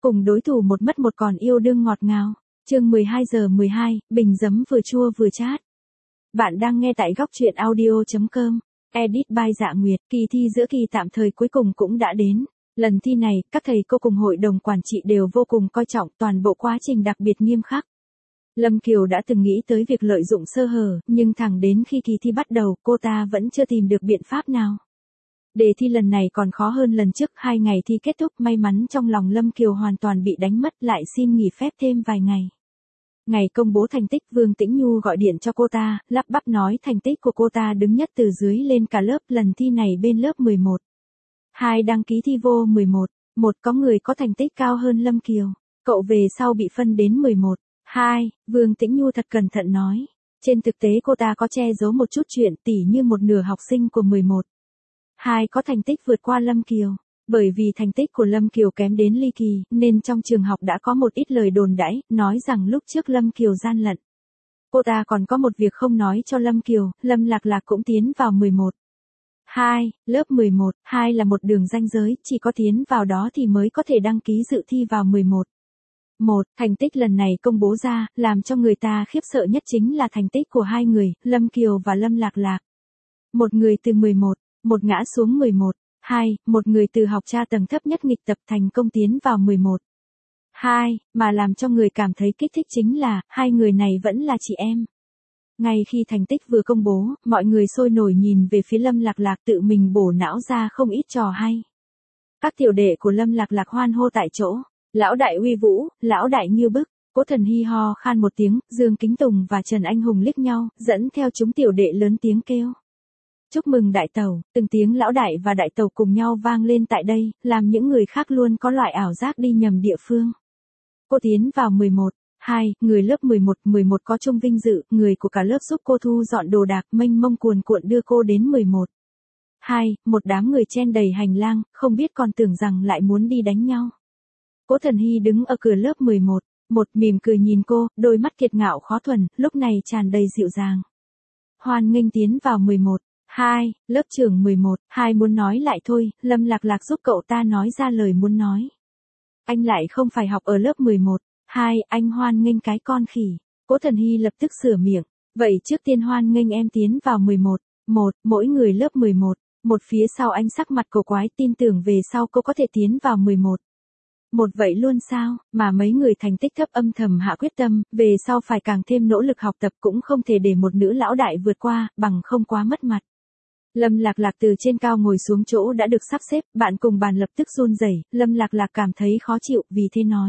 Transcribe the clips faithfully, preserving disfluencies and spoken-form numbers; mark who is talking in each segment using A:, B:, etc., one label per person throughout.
A: Cùng đối thủ một mất một còn yêu đương ngọt ngào. Chương mười hai giờ mười hai, bình giấm vừa chua vừa chát. Bạn đang nghe tại góc truyện audio chấm com. Edit by Dạ Nguyệt. Kỳ thi giữa kỳ tạm thời cuối cùng cũng đã đến. Lần thi này, các thầy cô cùng hội đồng quản trị đều vô cùng coi trọng, toàn bộ quá trình đặc biệt nghiêm khắc. Lâm Kiều đã từng nghĩ tới việc lợi dụng sơ hở, nhưng thẳng đến khi kỳ thi bắt đầu, cô ta vẫn chưa tìm được biện pháp nào. Đề thi lần này còn khó hơn lần trước, hai ngày thi kết thúc, may mắn trong lòng Lâm Kiều hoàn toàn bị đánh mất, lại xin nghỉ phép thêm vài ngày. Ngày công bố thành tích, Vương Tĩnh Nhu gọi điện cho cô ta, lắp bắp nói thành tích của cô ta đứng nhất từ dưới lên cả lớp, lần thi này bên lớp mười một. Hai đăng ký thi vô mười một, một có người có thành tích cao hơn Lâm Kiều, cậu về sau bị phân đến mười một. Hai, Vương Tĩnh Nhu thật cẩn thận nói. Trên thực tế cô ta có che giấu một chút chuyện, tỉ như một nửa học sinh của mười một. Hai có thành tích vượt qua Lâm Kiều. Bởi vì thành tích của Lâm Kiều kém đến ly kỳ, nên trong trường học đã có một ít lời đồn đãi, nói rằng lúc trước Lâm Kiều gian lận. Cô ta còn có một việc không nói cho Lâm Kiều, Lâm Lạc Lạc cũng tiến vào mười một. Hai, lớp mười một, hai là một đường ranh giới, chỉ có tiến vào đó thì mới có thể đăng ký dự thi vào mười một. Một, thành tích lần này công bố ra, làm cho người ta khiếp sợ nhất chính là thành tích của hai người, Lâm Kiều và Lâm Lạc Lạc. Một người từ mười một, một ngã xuống mười một. Hai, một người từ học tra tầng thấp nhất nghịch tập thành công tiến vào mười một. Hai, mà làm cho người cảm thấy kích thích chính là, hai người này vẫn là chị em. Ngay khi thành tích vừa công bố, mọi người sôi nổi nhìn về phía Lâm Lạc Lạc, tự mình bổ não ra không ít trò hay. Các tiểu đệ của Lâm Lạc Lạc hoan hô tại chỗ. Lão đại uy vũ, lão đại như bức. Cố Thần Hy ho khan một tiếng, Dương Kính Tùng và Trần Anh Hùng liếc nhau, dẫn theo chúng tiểu đệ lớn tiếng kêu. Chúc mừng đại tẩu, từng tiếng lão đại và đại tẩu cùng nhau vang lên tại đây, làm những người khác luôn có loại ảo giác đi nhầm địa phương. Cô tiến vào mười một. Hai, người lớp mười một, mười một có chung vinh dự, người của cả lớp giúp cô thu dọn đồ đạc, mênh mông cuồn cuộn đưa cô đến mười một. Hai, một đám người chen đầy hành lang, không biết còn tưởng rằng lại muốn đi đánh nhau. Cố Thần Hy đứng ở cửa lớp mười một, một mỉm cười nhìn cô, đôi mắt kiệt ngạo khó thuần, lúc này tràn đầy dịu dàng. Hoan nghênh tiến vào mười một. Hai, lớp trưởng mười một, hai muốn nói lại thôi, Lâm Lạc Lạc giúp cậu ta nói ra lời muốn nói. Anh lại không phải học ở lớp mười một. Hai, anh hoan nghênh cái con khỉ. Cố Thần Hy lập tức sửa miệng. Vậy trước tiên hoan nghênh em tiến vào mười một. Một, mỗi người lớp mười một. Một phía sau anh sắc mặt cổ quái, tin tưởng về sau cô có thể tiến vào mười một. Một vậy luôn sao, mà mấy người thành tích thấp âm thầm hạ quyết tâm, về sau phải càng thêm nỗ lực học tập, cũng không thể để một nữ lão đại vượt qua, bằng không quá mất mặt. Lâm Lạc Lạc từ trên cao ngồi xuống chỗ đã được sắp xếp, bạn cùng bàn lập tức run rẩy. Lâm Lạc Lạc cảm thấy khó chịu, vì thế nói.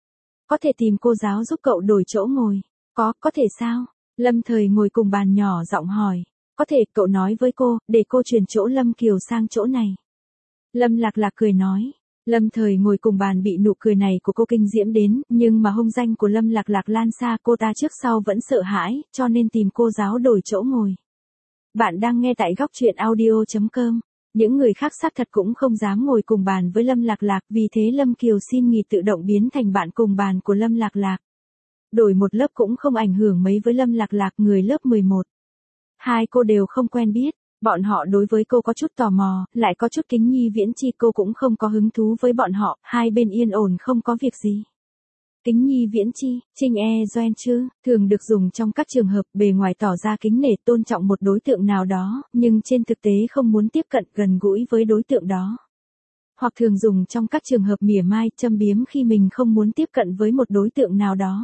A: Có thể tìm cô giáo giúp cậu đổi chỗ ngồi. Có, có thể sao? Lâm Thời ngồi cùng bàn nhỏ giọng hỏi. Có thể, cậu nói với cô, để cô chuyển chỗ Lâm Kiều sang chỗ này. Lâm Lạc Lạc cười nói. Lâm Thời ngồi cùng bàn bị nụ cười này của cô kinh diễm đến, nhưng mà hung danh của Lâm Lạc Lạc lan xa, cô ta trước sau vẫn sợ hãi, cho nên tìm cô giáo đổi chỗ ngồi. Bạn đang nghe tại góc truyện audio chấm com. Những người khác xác thật cũng không dám ngồi cùng bàn với Lâm Lạc Lạc, vì thế Lâm Kiều xin nghỉ tự động biến thành bạn cùng bàn của Lâm Lạc Lạc. Đổi một lớp cũng không ảnh hưởng mấy với Lâm Lạc Lạc, người lớp mười một. Hai cô đều không quen biết, bọn họ đối với cô có chút tò mò, lại có chút kính nhi viễn chi, cô cũng không có hứng thú với bọn họ, hai bên yên ổn không có việc gì. Kính nhi viễn chi, Trinh e doen chứ, thường được dùng trong các trường hợp bề ngoài tỏ ra kính nể tôn trọng một đối tượng nào đó, nhưng trên thực tế không muốn tiếp cận gần gũi với đối tượng đó. Hoặc thường dùng trong các trường hợp mỉa mai, châm biếm khi mình không muốn tiếp cận với một đối tượng nào đó.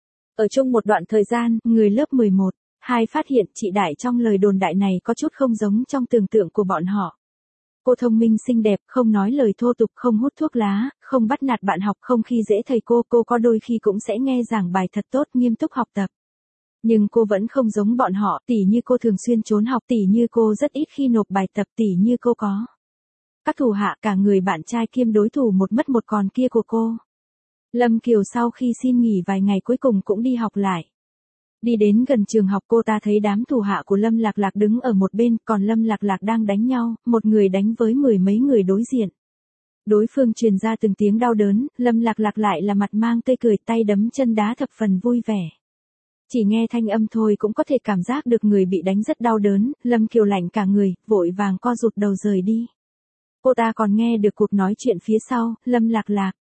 A: Ở chung một đoạn thời gian, người lớp mười một, hai phát hiện chị Đại trong lời đồn đại này có chút không giống trong tưởng tượng của bọn họ. Cô thông minh xinh đẹp, không nói lời thô tục, không hút thuốc lá, không bắt nạt bạn học, không khi dễ thầy cô, cô có đôi khi cũng sẽ nghe giảng bài thật tốt, nghiêm túc học tập. Nhưng cô vẫn không giống bọn họ, tỉ như cô thường xuyên trốn học, tỉ như cô rất ít khi nộp bài tập, tỉ như cô có các thủ hạ, cả người bạn trai kiêm đối thủ một mất một còn kia của cô. Lâm Kiều sau khi xin nghỉ vài ngày cuối cùng cũng đi học lại. Đi đến gần trường học, cô ta thấy đám thủ hạ của Lâm Lạc Lạc đứng ở một bên, còn Lâm Lạc Lạc đang đánh nhau, một người đánh với mười mấy người đối diện. Đối phương truyền ra từng tiếng đau đớn, Lâm Lạc Lạc lại là mặt mang tươi cười, tay đấm chân đá thập phần vui vẻ. Chỉ nghe thanh âm thôi cũng có thể cảm giác được người bị đánh rất đau đớn, Lâm Kiều lạnh cả người, vội vàng co rụt đầu rời đi. Cô ta còn nghe được cuộc nói chuyện phía sau, Lâm Lạc Lạc.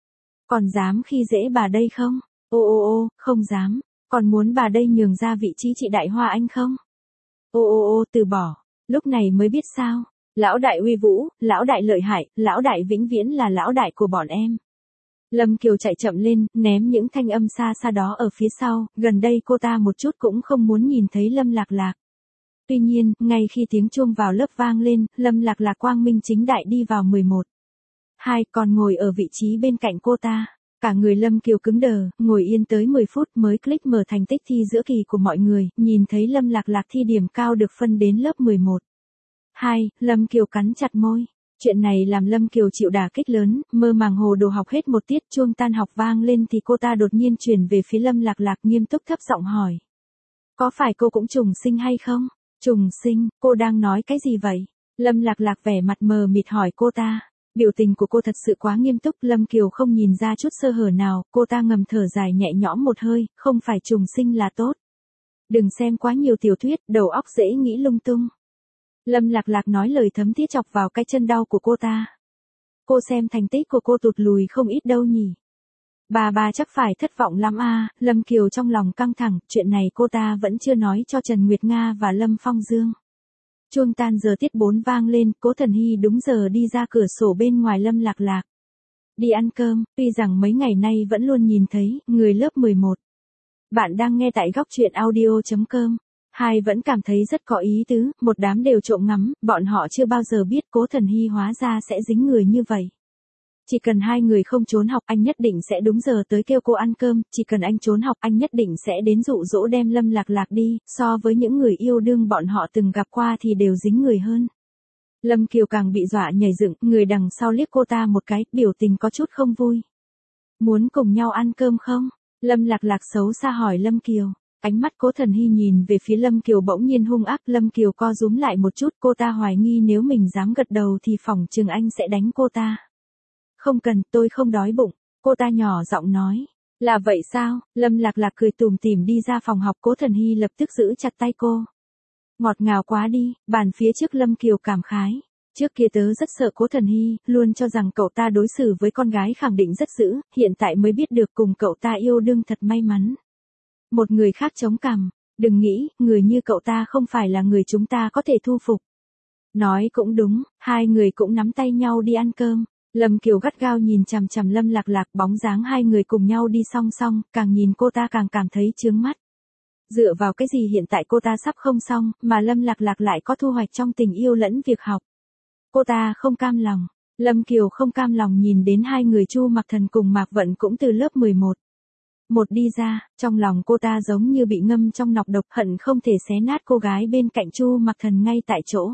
A: Còn dám khi dễ bà đây không? Ô ô ô, không dám. Còn muốn bà đây nhường ra vị trí chị Đại Hoa Anh không? Ô ô ô, từ bỏ. Lúc này mới biết sao. Lão đại uy vũ, lão đại lợi hại, lão đại vĩnh viễn là lão đại của bọn em. Lâm Kiều chạy chậm lên, ném những thanh âm xa xa đó ở phía sau, gần đây cô ta một chút cũng không muốn nhìn thấy Lâm Lạc Lạc. Tuy nhiên, ngay khi tiếng chuông vào lớp vang lên, Lâm Lạc Lạc quang minh chính đại đi vào mười một. Hai, còn ngồi ở vị trí bên cạnh cô ta. Cả người Lâm Kiều cứng đờ, ngồi yên tới mười phút mới click mở thành tích thi giữa kỳ của mọi người, nhìn thấy Lâm Lạc Lạc thi điểm cao được phân đến lớp mười một. Hai, Lâm Kiều cắn chặt môi. Chuyện này làm Lâm Kiều chịu đả kích lớn, mơ màng hồ đồ học hết một tiết, chuông tan học vang lên thì cô ta đột nhiên chuyển về phía Lâm Lạc Lạc nghiêm túc thấp giọng hỏi. Có phải cô cũng trùng sinh hay không? Trùng sinh, cô đang nói cái gì vậy? Lâm Lạc Lạc vẻ mặt mờ mịt hỏi cô ta. Biểu tình của cô thật sự quá nghiêm túc, Lâm Kiều không nhìn ra chút sơ hở nào, cô ta ngầm thở dài nhẹ nhõm một hơi, không phải trùng sinh là tốt. Đừng xem quá nhiều tiểu thuyết, đầu óc dễ nghĩ lung tung. Lâm Lạc Lạc nói lời thấm thía chọc vào cái chân đau của cô ta. Cô xem thành tích của cô tụt lùi không ít đâu nhỉ. Bà bà chắc phải thất vọng lắm à, Lâm Kiều trong lòng căng thẳng, chuyện này cô ta vẫn chưa nói cho Trần Nguyệt Nga và Lâm Phong Dương. Chuông tan giờ tiết bốn vang lên, Cố Thần Hy đúng giờ đi ra cửa sổ bên ngoài Lâm Lạc Lạc. Đi ăn cơm, tuy rằng mấy ngày nay vẫn luôn nhìn thấy, người lớp mười một. Bạn đang nghe tại góc truyện audio chấm com. Hai vẫn cảm thấy rất có ý tứ, một đám đều trộm ngắm, bọn họ chưa bao giờ biết Cố Thần Hy hóa ra sẽ dính người như vậy. Chỉ cần hai người không trốn học anh nhất định sẽ đúng giờ tới kêu cô ăn cơm, chỉ cần anh trốn học anh nhất định sẽ đến dụ dỗ đem Lâm Lạc Lạc đi, so với những người yêu đương bọn họ từng gặp qua thì đều dính người hơn. Lâm Kiều càng bị dọa nhảy dựng, người đằng sau liếc cô ta một cái, biểu tình có chút không vui. Muốn cùng nhau ăn cơm không? Lâm Lạc Lạc xấu xa hỏi Lâm Kiều. Ánh mắt Cố Thần Hy nhìn về phía Lâm Kiều bỗng nhiên hung ác, Lâm Kiều co rúm lại một chút, cô ta hoài nghi nếu mình dám gật đầu thì phỏng chừng anh sẽ đánh cô ta. Không cần, tôi không đói bụng, cô ta nhỏ giọng nói. Là vậy sao? Lâm Lạc Lạc cười tủm tỉm đi ra phòng học, Cố Thần Hy lập tức giữ chặt tay cô. Ngọt ngào quá đi, bàn phía trước Lâm Kiều cảm khái. Trước kia tớ rất sợ Cố Thần Hy, luôn cho rằng cậu ta đối xử với con gái khẳng định rất dữ, hiện tại mới biết được cùng cậu ta yêu đương thật may mắn. Một người khác chống cằm, đừng nghĩ, người như cậu ta không phải là người chúng ta có thể thu phục. Nói cũng đúng, hai người cũng nắm tay nhau đi ăn cơm. Lâm Kiều gắt gao nhìn chằm chằm Lâm Lạc Lạc, bóng dáng hai người cùng nhau đi song song, càng nhìn cô ta càng cảm thấy chướng mắt. Dựa vào cái gì hiện tại cô ta sắp không xong, mà Lâm Lạc Lạc lại có thu hoạch trong tình yêu lẫn việc học. Cô ta không cam lòng. Lâm Kiều không cam lòng nhìn đến hai người Chu Mặc Thần cùng Mạc Vận cũng từ lớp mười một. Một đi ra, trong lòng cô ta giống như bị ngâm trong nọc độc, hận không thể xé nát cô gái bên cạnh Chu Mặc Thần ngay tại chỗ.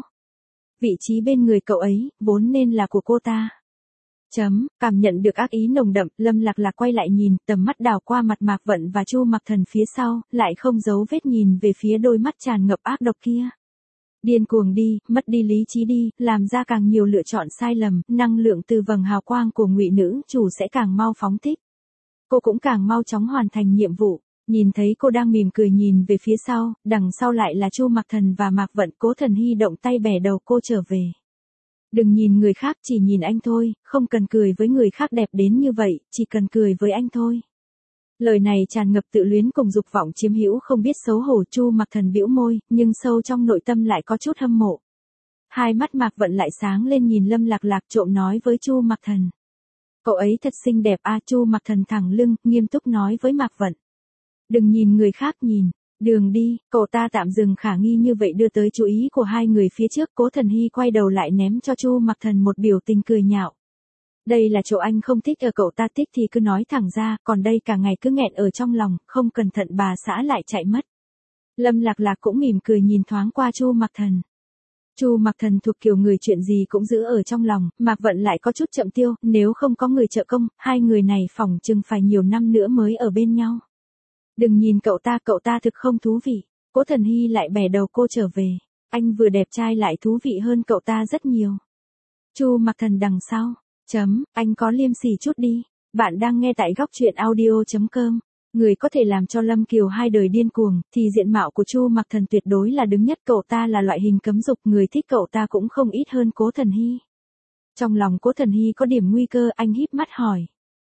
A: Vị trí bên người cậu ấy, vốn nên là của cô ta. Chấm, cảm nhận được ác ý nồng đậm, Lâm Lạc Lạc quay lại nhìn, tầm mắt đảo qua mặt Mạc Vận và Chu Mặc Thần phía sau, lại không giấu vết nhìn về phía đôi mắt tràn ngập ác độc kia. Điên cuồng đi, mất đi lý trí đi, làm ra càng nhiều lựa chọn sai lầm, năng lượng từ vầng hào quang của ngụy nữ chủ sẽ càng mau phóng thích. Cô cũng càng mau chóng hoàn thành nhiệm vụ. Nhìn thấy cô đang mỉm cười nhìn về phía sau, đằng sau lại là Chu Mặc Thần và Mạc Vận, Cố Thần Hy động tay bẻ đầu cô trở về. Đừng nhìn người khác, chỉ nhìn anh thôi, không cần cười với người khác đẹp đến như vậy, chỉ cần cười với anh thôi. Lời này tràn ngập tự luyến cùng dục vọng chiếm hữu không biết xấu hổ. Chu Mặc Thần bĩu môi, nhưng sâu trong nội tâm lại có chút hâm mộ. Hai mắt Mạc Vận lại sáng lên nhìn Lâm Lạc Lạc trộm nói với Chu Mặc Thần. Cậu ấy thật xinh đẹp a. Chu Mặc Thần thẳng lưng, nghiêm túc nói với Mạc Vận. Đừng nhìn người khác nhìn. Đường đi, cậu ta tạm dừng khả nghi như vậy đưa tới chú ý của hai người phía trước. Cố Thần Hy quay đầu lại ném cho Chu Mặc Thần một biểu tình cười nhạo. Đây là chỗ anh không thích ở cậu ta thích thì cứ nói thẳng ra, còn đây cả ngày cứ nghẹn ở trong lòng, không cẩn thận bà xã lại chạy mất. Lâm Lạc Lạc cũng mỉm cười nhìn thoáng qua Chu Mặc Thần. Chu Mặc Thần thuộc kiểu người chuyện gì cũng giữ ở trong lòng, Mạc Vận lại có chút chậm tiêu, nếu không có người trợ công, hai người này phỏng chừng phải nhiều năm nữa mới ở bên nhau. Đừng nhìn cậu ta, cậu ta thực không thú vị. Cố Thần Hy lại bẻ đầu cô trở về. Anh vừa đẹp trai lại thú vị hơn cậu ta rất nhiều. Chu Mặc Thần đằng sau. Chấm, anh có liêm sỉ chút đi. Bạn đang nghe tại góc truyện audio chấm com. Người có thể làm cho Lâm Kiều hai đời điên cuồng, thì diện mạo của Chu Mặc Thần tuyệt đối là đứng nhất. Cậu ta là loại hình cấm dục, người thích cậu ta cũng không ít hơn Cố Thần Hy. Trong lòng Cố Thần Hy có điểm nguy cơ, anh híp mắt hỏi.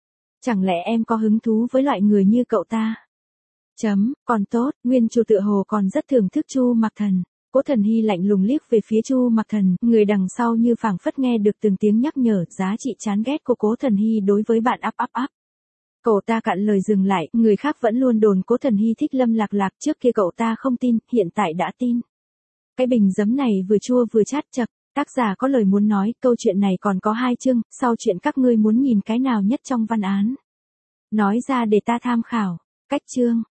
A: Chẳng lẽ em có hứng thú với loại người như cậu ta? Chấm, còn tốt, nguyên chủ tựa hồ còn rất thưởng thức Chu Mặc Thần. Cố Thần Hy lạnh lùng liếc về phía Chu Mặc Thần, người đằng sau như phảng phất nghe được từng tiếng nhắc nhở giá trị chán ghét của Cố Thần Hy đối với bạn ắp ắp ắp. Cậu ta cạn lời dừng lại, người khác vẫn luôn đồn Cố Thần Hy thích Lâm Lạc Lạc, trước kia cậu ta không tin, hiện tại đã tin. Cái bình giấm này vừa chua vừa chát chật, tác giả có lời muốn nói, câu chuyện này còn có hai chương, sau chuyện các ngươi muốn nhìn cái nào nhất trong văn án. Nói ra để ta tham khảo. Cách chương.